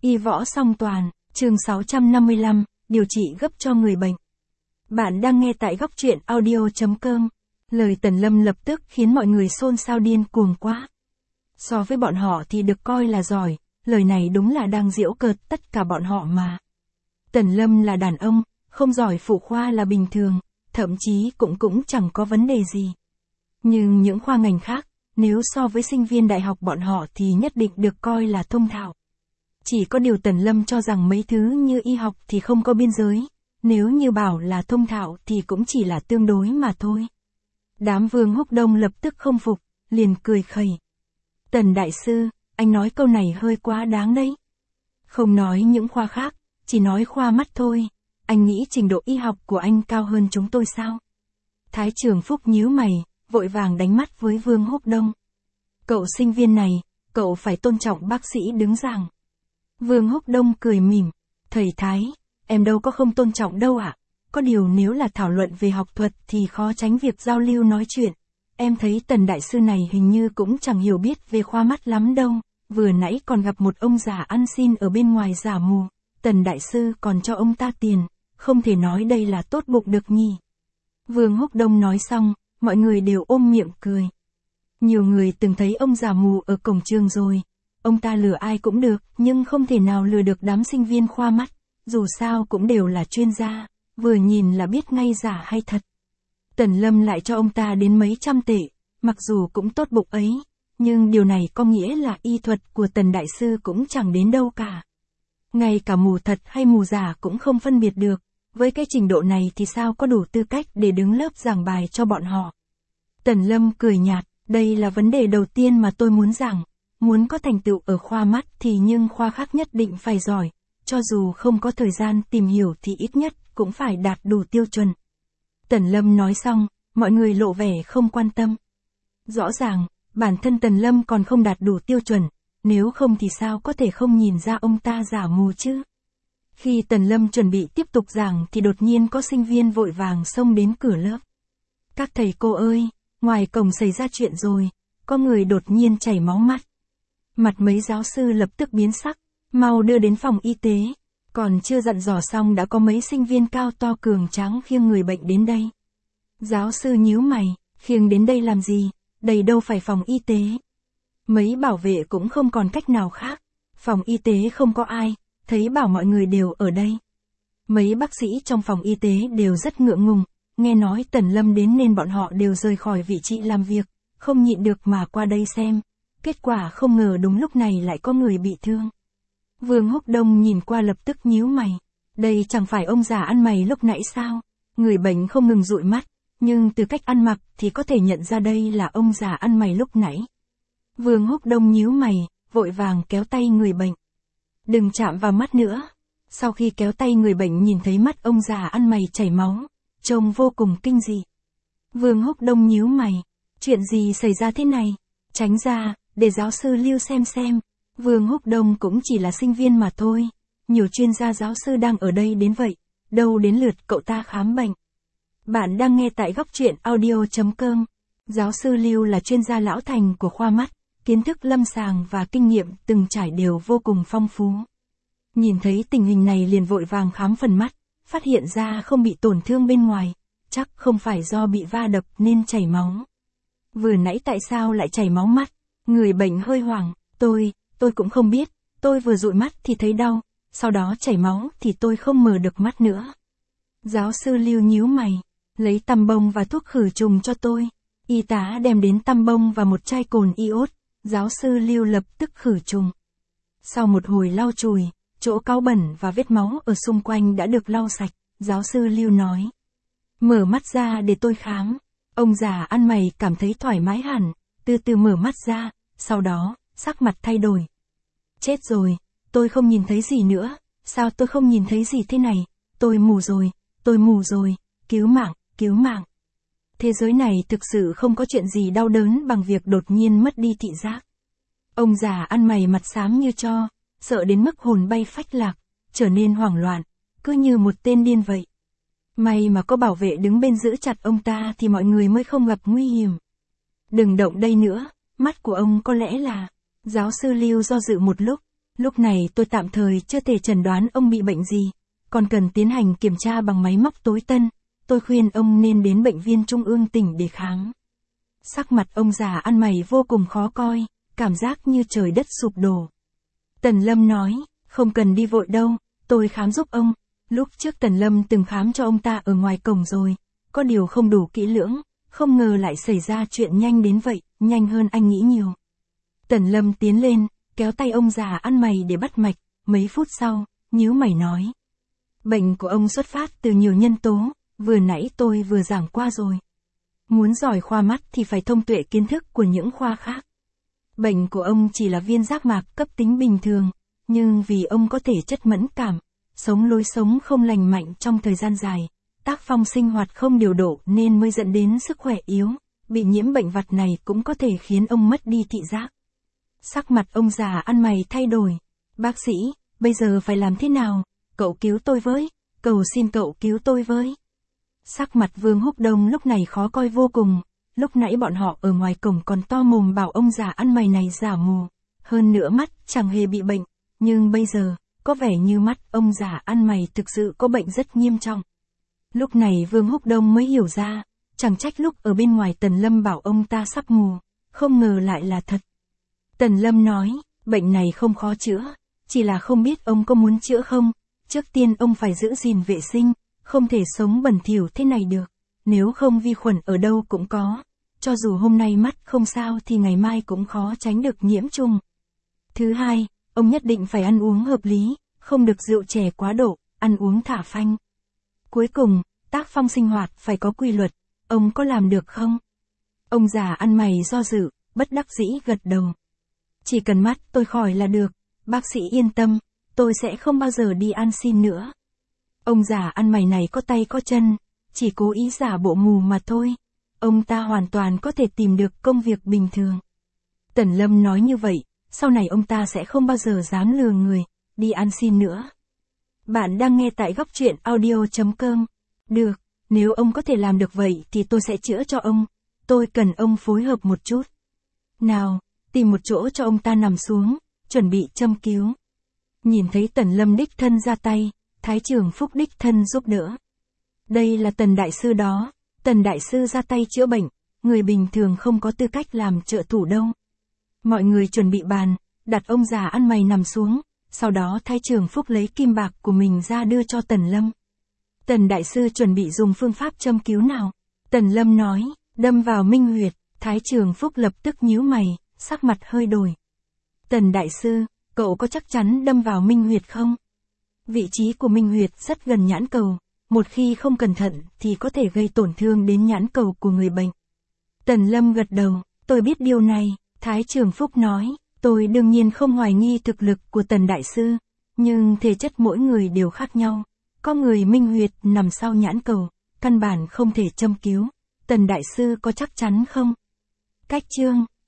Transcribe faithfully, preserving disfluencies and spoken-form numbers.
Y võ song toàn, chương sáu trăm năm mươi lăm, điều trị gấp cho người bệnh. Bạn đang nghe tại góc truyện audio chấm com. Lời Tần Lâm lập tức khiến mọi người xôn xao điên cuồng quá. So với bọn họ thì được coi là giỏi, lời này đúng là đang giễu cợt tất cả bọn họ mà. Tần Lâm là đàn ông, không giỏi phụ khoa là bình thường, thậm chí cũng cũng chẳng có vấn đề gì. Nhưng những khoa ngành khác, nếu so với sinh viên đại học bọn họ thì nhất định được coi là thông thạo. Chỉ có điều Tần Lâm cho rằng mấy thứ như y học thì không có biên giới, nếu như bảo là thông thạo thì cũng chỉ là tương đối mà thôi. Đám Vương Húc Đông lập tức không phục, liền cười khẩy. Tần đại sư, anh nói câu này hơi quá đáng đấy. Không nói những khoa khác, chỉ nói khoa mắt thôi, anh nghĩ trình độ y học của anh cao hơn chúng tôi sao? Thái Trường Phúc nhíu mày, vội vàng đánh mắt với Vương Húc Đông. Cậu sinh viên này, cậu phải tôn trọng bác sĩ đứng giảng. Vương Húc Đông cười mỉm, thầy Thái, em đâu có không tôn trọng đâu ạ. À? Có điều nếu là thảo luận về học thuật thì khó tránh việc giao lưu nói chuyện. Em thấy Tần đại sư này hình như cũng chẳng hiểu biết về khoa mắt lắm đâu, vừa nãy còn gặp một ông già ăn xin ở bên ngoài giả mù, Tần đại sư còn cho ông ta tiền, không thể nói đây là tốt bụng được nhỉ. Vương Húc Đông nói xong, mọi người đều ôm miệng cười. Nhiều người từng thấy ông già mù ở cổng trường rồi, ông ta lừa ai cũng được, nhưng không thể nào lừa được đám sinh viên khoa mắt, dù sao cũng đều là chuyên gia, vừa nhìn là biết ngay giả hay thật. Tần Lâm lại cho ông ta đến mấy trăm tệ, mặc dù cũng tốt bụng ấy, nhưng điều này có nghĩa là y thuật của Tần đại sư cũng chẳng đến đâu cả. Ngay cả mù thật hay mù giả cũng không phân biệt được, với cái trình độ này thì sao có đủ tư cách để đứng lớp giảng bài cho bọn họ. Tần Lâm cười nhạt, đây là vấn đề đầu tiên mà tôi muốn giảng. Muốn có thành tựu ở khoa mắt thì nhưng khoa khác nhất định phải giỏi, cho dù không có thời gian tìm hiểu thì ít nhất cũng phải đạt đủ tiêu chuẩn. Tần Lâm nói xong, mọi người lộ vẻ không quan tâm. Rõ ràng, bản thân Tần Lâm còn không đạt đủ tiêu chuẩn, nếu không thì sao có thể không nhìn ra ông ta giả mù chứ. Khi Tần Lâm chuẩn bị tiếp tục giảng thì đột nhiên có sinh viên vội vàng xông đến cửa lớp. Các thầy cô ơi, ngoài cổng xảy ra chuyện rồi, có người đột nhiên chảy máu mắt. Mặt mấy giáo sư lập tức biến sắc, mau đưa đến phòng y tế, còn chưa dặn dò xong đã có mấy sinh viên cao to cường tráng khiêng người bệnh đến đây. Giáo sư nhíu mày, khiêng đến đây làm gì, đây đâu phải phòng y tế. Mấy bảo vệ cũng không còn cách nào khác, phòng y tế không có ai, thấy bảo mọi người đều ở đây. Mấy bác sĩ trong phòng y tế đều rất ngượng ngùng, nghe nói Tần Lâm đến nên bọn họ đều rời khỏi vị trí làm việc, không nhịn được mà qua đây xem. Kết quả không ngờ đúng lúc này lại có người bị thương. Vương Húc Đông nhìn qua lập tức nhíu mày. Đây chẳng phải ông già ăn mày lúc nãy sao? Người bệnh không ngừng dụi mắt, nhưng từ cách ăn mặc thì có thể nhận ra đây là ông già ăn mày lúc nãy. Vương Húc Đông nhíu mày, vội vàng kéo tay người bệnh. Đừng chạm vào mắt nữa. Sau khi kéo tay người bệnh nhìn thấy mắt ông già ăn mày chảy máu, trông vô cùng kinh dị. Vương Húc Đông nhíu mày. Chuyện gì xảy ra thế này? Tránh ra, để giáo sư Lưu xem xem. Vương Húc Đông cũng chỉ là sinh viên mà thôi. Nhiều chuyên gia giáo sư đang ở đây đến vậy, đâu đến lượt cậu ta khám bệnh. Bạn đang nghe tại góc truyện audio chấm com. Giáo sư Lưu là chuyên gia lão thành của khoa mắt, kiến thức lâm sàng và kinh nghiệm từng trải đều vô cùng phong phú. Nhìn thấy tình hình này liền vội vàng khám phần mắt, phát hiện ra không bị tổn thương bên ngoài, chắc không phải do bị va đập nên chảy máu. Vừa nãy tại sao lại chảy máu mắt? Người bệnh hơi hoảng, tôi, tôi cũng không biết, tôi vừa dụi mắt thì thấy đau, sau đó chảy máu thì tôi không mở được mắt nữa. Giáo sư Lưu nhíu mày, lấy tăm bông và thuốc khử trùng cho tôi. Y tá đem đến tăm bông và một chai cồn iốt, giáo sư Lưu lập tức khử trùng. Sau một hồi lau chùi, chỗ cáu bẩn và vết máu ở xung quanh đã được lau sạch, giáo sư Lưu nói. Mở mắt ra để tôi khám. Ông già ăn mày cảm thấy thoải mái hẳn, từ từ mở mắt ra, sau đó, sắc mặt thay đổi. Chết rồi, tôi không nhìn thấy gì nữa, sao tôi không nhìn thấy gì thế này, tôi mù rồi, tôi mù rồi, cứu mạng, cứu mạng. Thế giới này thực sự không có chuyện gì đau đớn bằng việc đột nhiên mất đi thị giác. Ông già ăn mày mặt xám như tro, sợ đến mức hồn bay phách lạc, trở nên hoảng loạn, cứ như một tên điên vậy. May mà có bảo vệ đứng bên giữ chặt ông ta thì mọi người mới không gặp nguy hiểm. Đừng động đây nữa, mắt của ông có lẽ là... Giáo sư Lưu do dự một lúc, Lúc này tôi tạm thời chưa thể chẩn đoán ông bị bệnh gì, còn cần tiến hành kiểm tra bằng máy móc tối tân. Tôi khuyên ông nên đến bệnh viện trung ương tỉnh để khám. Sắc mặt ông già ăn mày vô cùng khó coi, cảm giác như trời đất sụp đổ. Tần Lâm nói, không cần đi vội đâu, tôi khám giúp ông. Lúc trước Tần Lâm từng khám cho ông ta ở ngoài cổng rồi, có điều không đủ kỹ lưỡng, không ngờ lại xảy ra chuyện nhanh đến vậy, nhanh hơn anh nghĩ nhiều. Tần Lâm tiến lên, kéo tay ông già ăn mày để bắt mạch, mấy phút sau, nhíu mày nói. Bệnh của ông xuất phát từ nhiều nhân tố, vừa nãy tôi vừa giảng qua rồi. Muốn giỏi khoa mắt thì phải thông tuệ kiến thức của những khoa khác. Bệnh của ông chỉ là viêm giác mạc cấp tính bình thường, nhưng vì ông có thể chất mẫn cảm, sống lối sống không lành mạnh trong thời gian dài, tác phong sinh hoạt không điều độ nên mới dẫn đến sức khỏe yếu, bị nhiễm bệnh vặt này cũng có thể khiến ông mất đi thị giác. Sắc mặt ông già ăn mày thay đổi. Bác sĩ, bây giờ phải làm thế nào? Cậu cứu tôi với, cầu xin cậu cứu tôi với. Sắc mặt Vương Húc Đông lúc này khó coi vô cùng, lúc nãy bọn họ ở ngoài cổng còn to mồm bảo ông già ăn mày này giả mù, hơn nữa mắt chẳng hề bị bệnh, nhưng bây giờ, có vẻ như mắt ông già ăn mày thực sự có bệnh rất nghiêm trọng. Lúc này Vương Húc Đông mới hiểu ra, chẳng trách lúc ở bên ngoài Tần Lâm bảo ông ta sắp mù, không ngờ lại là thật. Tần Lâm nói, bệnh này không khó chữa, chỉ là không biết ông có muốn chữa không, trước tiên ông phải giữ gìn vệ sinh, không thể sống bẩn thỉu thế này được, nếu không vi khuẩn ở đâu cũng có, cho dù hôm nay mắt không sao thì ngày mai cũng khó tránh được nhiễm trùng. Thứ hai, ông nhất định phải ăn uống hợp lý, không được rượu chè quá độ, ăn uống thả phanh. Cuối cùng, tác phong sinh hoạt phải có quy luật, ông có làm được không? Ông già ăn mày do dự, bất đắc dĩ gật đầu. Chỉ cần mắt tôi khỏi là được, bác sĩ yên tâm, tôi sẽ không bao giờ đi ăn xin nữa. Ông già ăn mày này có tay có chân, chỉ cố ý giả bộ mù mà thôi. Ông ta hoàn toàn có thể tìm được công việc bình thường. Tần Lâm nói như vậy, sau này ông ta sẽ không bao giờ dám lừa người, đi ăn xin nữa. Bạn đang nghe tại góc truyện audio chấm com. Được, nếu ông có thể làm được vậy thì tôi sẽ chữa cho ông. Tôi cần ông phối hợp một chút. Nào, tìm một chỗ cho ông ta nằm xuống, chuẩn bị châm cứu. Nhìn thấy Tần Lâm đích thân ra tay, Thái Trường Phúc đích thân giúp đỡ. Đây là Tần Đại Sư đó, Tần Đại Sư ra tay chữa bệnh, người bình thường không có tư cách làm trợ thủ đâu. Mọi người chuẩn bị bàn, đặt ông già ăn mày nằm xuống, sau đó Thái Trường Phúc lấy kim bạc của mình ra đưa cho Tần Lâm. Tần Đại Sư chuẩn bị dùng phương pháp châm cứu nào? Tần Lâm nói, đâm vào minh huyệt. Thái Trường Phúc lập tức nhíu mày, sắc mặt hơi đổi. Tần Đại Sư, cậu có chắc chắn đâm vào minh huyệt không? Vị trí của minh huyệt rất gần nhãn cầu, một khi không cẩn thận thì có thể gây tổn thương đến nhãn cầu của người bệnh. Tần Lâm gật đầu, tôi biết điều này. Thái Trường Phúc nói, tôi đương nhiên không hoài nghi thực lực của Tần Đại Sư, nhưng thể chất mỗi người đều khác nhau. Có người minh huyệt nằm sau nhãn cầu, căn bản không thể châm cứu. Tần Đại Sư có chắc chắn không? Cách chương